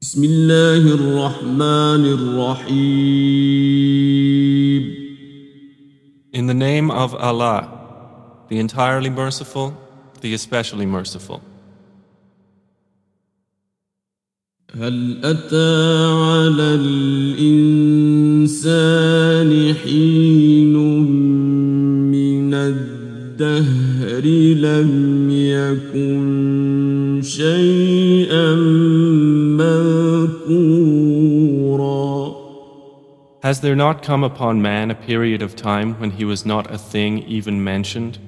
بسم الله الرحمن الرحيم. In the name of Allah, the entirely merciful, the especially merciful. هل أتى على الإنسان حين من الدهر لم يكن شيئا مذكورا. Has there not come upon man a period of time when he was not a thing even mentioned?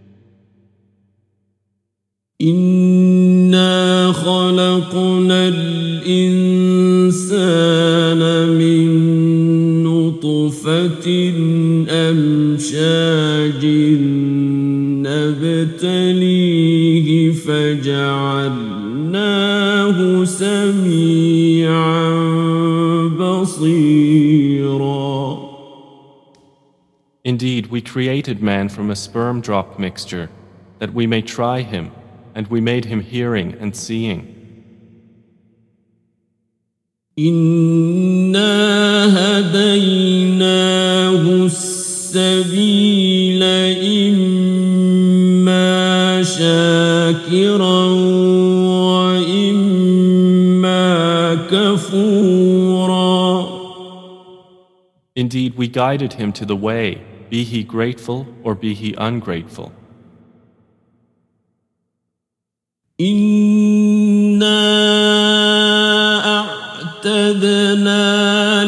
إنا خلقنا الإنسان من نطفة أمشاج نبتليه فجعلناه سميعا بصيرا. Indeed, we created man from a sperm drop mixture, that we may try him, and we made him hearing and seeing. إنا هديناه السبيل إما شاكرا وإما كفورا. Indeed, we guided him to the way, be he grateful or be he ungrateful. إنا أعتدنا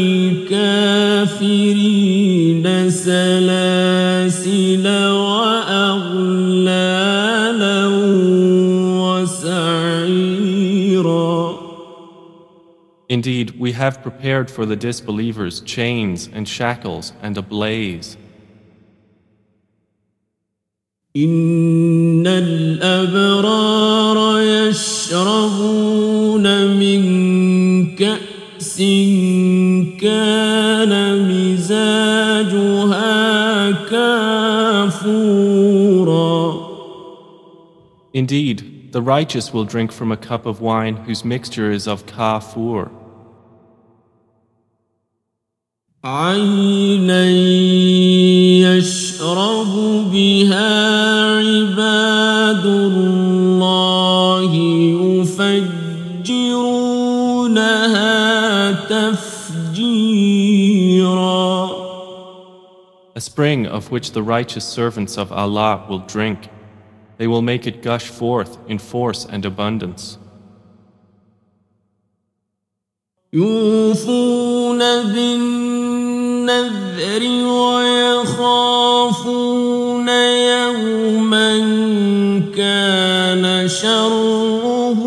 للكافرين سلاسل وأغلالا وسعيرا. Indeed, we have prepared for the disbelievers chains and shackles and a blaze. إن الأبرار يشربون من كأس كان مزاجها كافورا. Indeed, the righteous will drink from a cup of wine whose mixture is of kafur. عينا يشرب بها عباد الله يفجرونها تفجيرا. A spring of which the righteous servants of Allah will drink. They will make it gush forth in force and abundance. يوفون بالنذر ويخافون يوما كان شره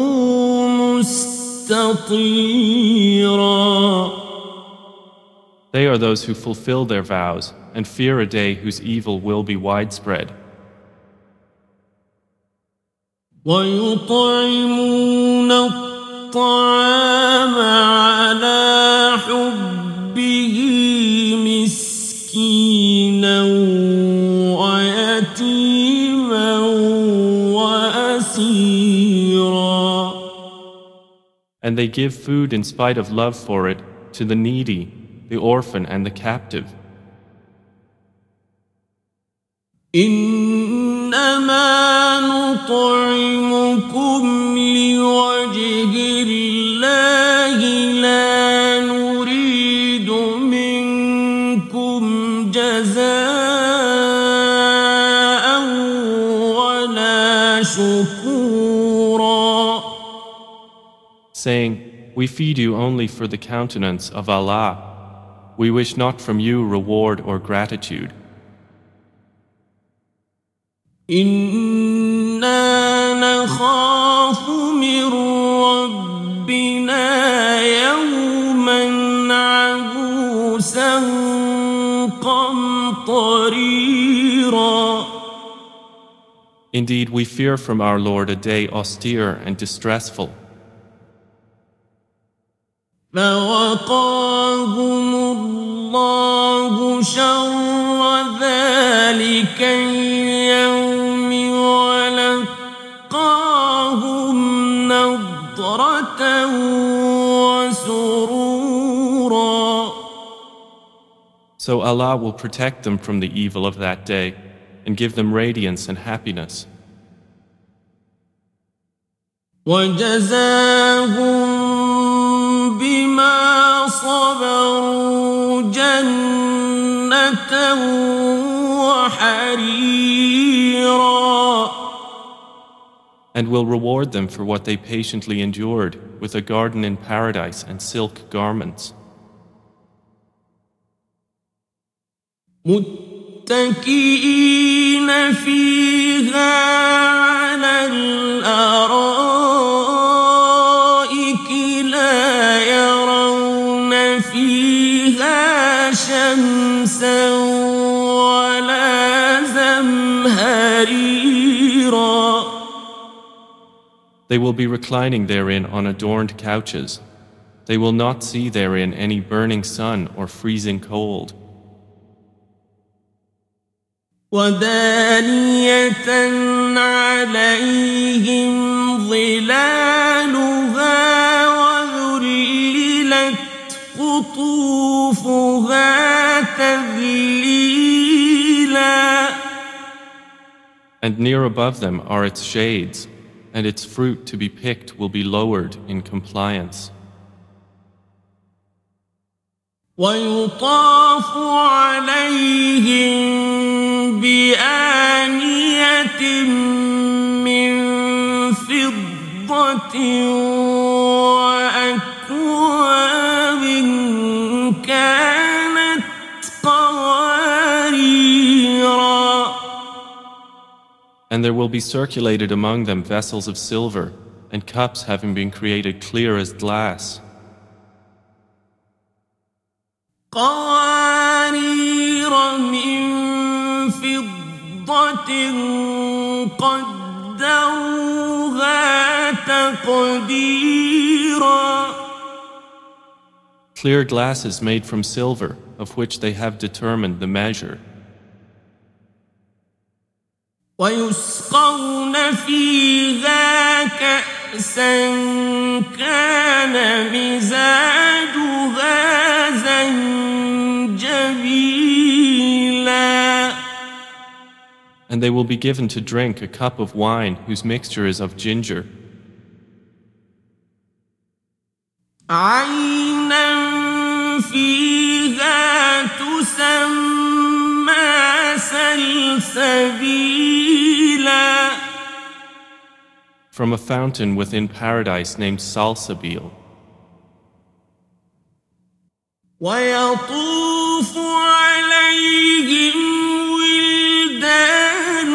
مستطيرا. They are those who fulfill their vows and fear a day whose evil will be widespread. ويطعمون الطعام على حبه مسكينا ويتيما وأسيرا. And they give food in spite of love for it to the needy, the orphan and the captive. إنما نطعمكم لوجه الله لا نريد منكم جزاء ولا شكورا. Saying, we feed you only for the countenance of Allah. We wish not from you reward or gratitude. إنا نخاف من ربنا يوما عبوسا قمطريرا. Indeed, we fear from our Lord a day austere and distressful. فوقاهم الله شر ذلك اليوم ولقاهم نضرة So Allah will protect them from the evil of that day and give them radiance and happiness. وَجَزَاهُم بِمَا صَبَرُوا جَنَّةً وَحَرِيرًا. And will reward them for what they patiently endured with a garden in paradise and silk garments. متكئين فيها على الأرائك لا يرون فيها شمسا ولا زمهريرا. They will be reclining therein on adorned couches. They will not see therein any burning sun or freezing cold. وَدَانِيَةً عَلَيْهِمْ ظِلَالُهَا وَذُلِّلَتْ قُطُوفُهَا تَذْلِيلًا. And near above them are its shades, and its fruit to be picked will be lowered in compliance. وَيُطَافُ عَلَيْهِمْ بِآنِيَةٍ مِّن فِضَّةٍ وَأَكْوَابٍ كَانَتْ قَوَارِيرَا. And there will be circulated among them vessels of silver and cups having been created clear as glass. قَوَارِيرَ مِن فِضَّةٍ قَدَّرُوهَا تَقْدِيرًا. Clear glasses made from silver, of which they have determined the measure. وَيُسْقَوْنَ فِيهَا كَأْسًا كَانَ مِزَاجُهَا زَنجَبِيلًا. And they will be given to drink a cup of wine whose mixture is of ginger. عَيْنًا فِيهَا تُسَمَّى سَلْسَبِيلًا. From a fountain within paradise named Salsabil. وَيَطُوفُ عَلَيْهِمْ وِلْدَانٌ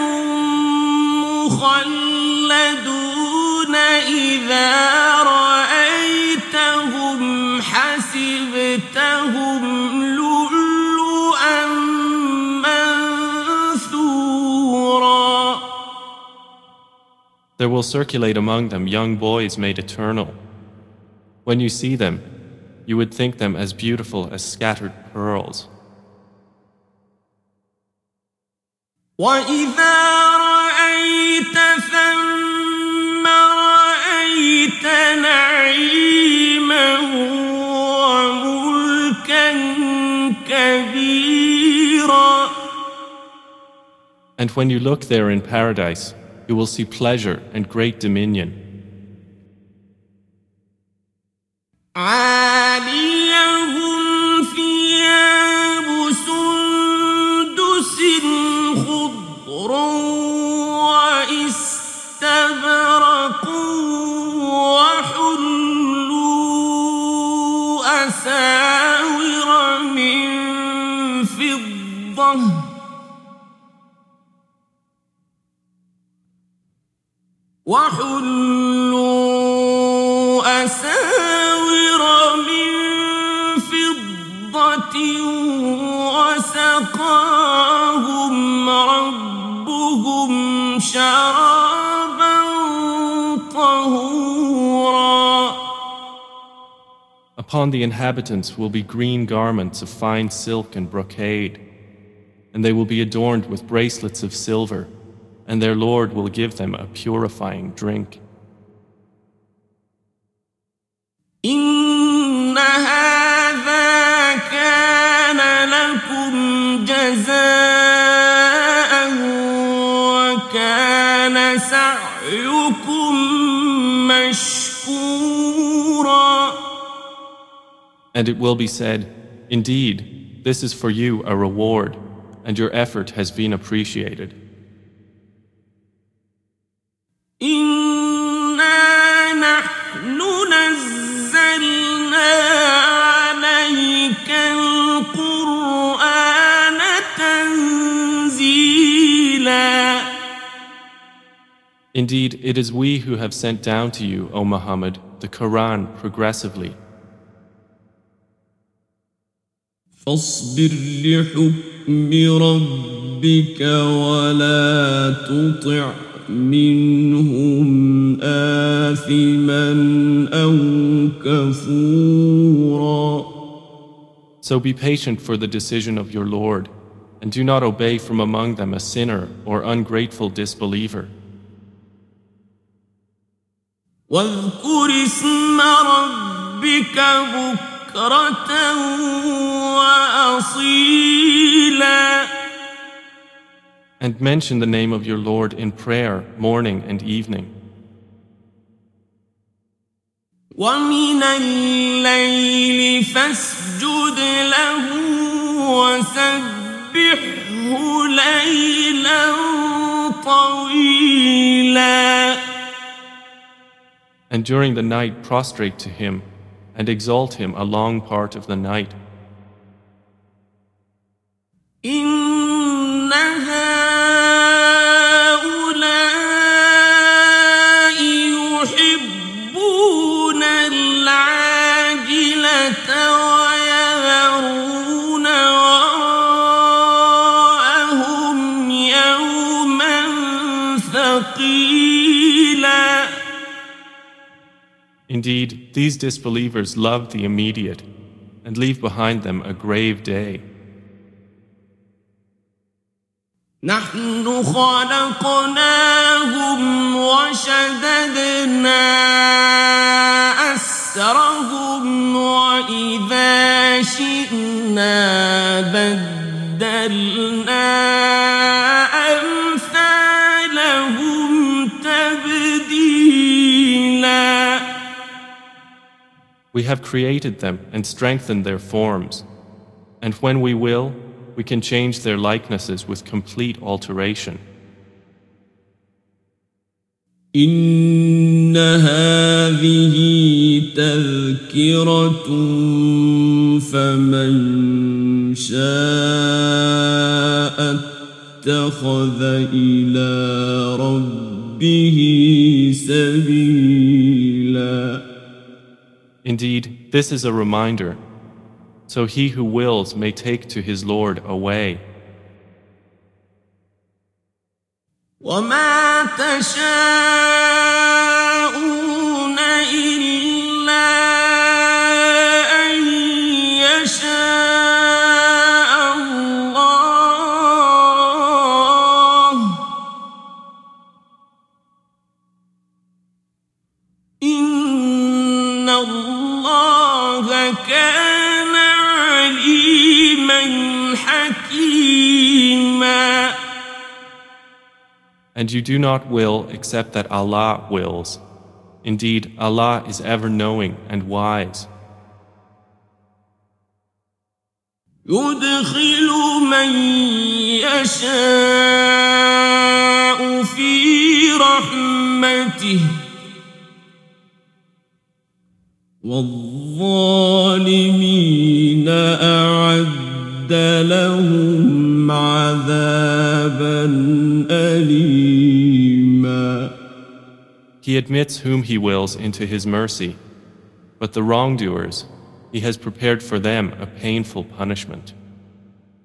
مُّخَلَّدُونَ إِذَا رَأَيْتَهُمْ حَسِبْتَهُمْ لُؤْلُؤًا مَّنثُورًا. There will circulate among them young boys made eternal. When you see them, you would think them as beautiful as scattered pearls. وَإِذَا رَأَيْتَ ثَمَّ رَأَيْتَ نَعِيمًا وَمُلْكًا كَبِيرًا. And when you look there in paradise, you will see pleasure and great dominion. عَالِيَهُمْ ثِيَابُ سُندُسٍ خُضْرٌ وَإِسْتَبْرَقٌ وَحُلُّوا أَسَاوِرَ مِن فِضَّةٍ وَسَقَاهُمْ رَبُّهُمْ شَرَابًا طَهُورًا. Upon the inhabitants will be green garments of fine silk and brocade, and they will be adorned with bracelets of silver, and their Lord will give them a purifying drink. إِنَّ هَذَا كَانَ لَكُمْ And it will be said, indeed, this is for you a reward, and your effort has been appreciated. إنا نحن نزلنا عليك القرآن تنزيلا. Indeed, it is we who have sent down to you, O Muhammad, the Quran progressively. فاصبر لحكم ربك ولا تطع منهم آثما أو كفورا. So be patient for the decision of your Lord, and do not obey from among them a sinner or ungrateful disbeliever. واذكر اسم ربك بكرة وأصيلا. And mention the name of your Lord in prayer, morning and evening. ومن الليل فاسجد له وسبحه ليلا طويلا. And during the night prostrate to him and exalt him a long part of the night. إن هؤلاء يحبون العاجلة ويذرون وراءهم يوما ثقيلا. Indeed, these disbelievers love the immediate and leave behind them a grave day. نحن خلقناهم وشددنا أسرهم وإذا شئنا بدلنا أمثالهم تبديلا. We have created them and strengthened their forms, and when we will, we can change their likenesses with complete alteration. إن هذه تذكرة فمن شاء اتخذ إلى ربه سبيلا. Indeed, this is a reminder, so he who wills may take to his Lord a way. وما تشاءون إلا أن يشاء الله. إن الله كان عليما حكيما. And you do not will except that Allah wills. Indeed, Allah is ever knowing and wise. يدخل من يشاء في رحمته والظالمين أعد لهم عذابا أليما. He admits whom He wills into His mercy, but the wrongdoers, He has prepared for them a painful punishment.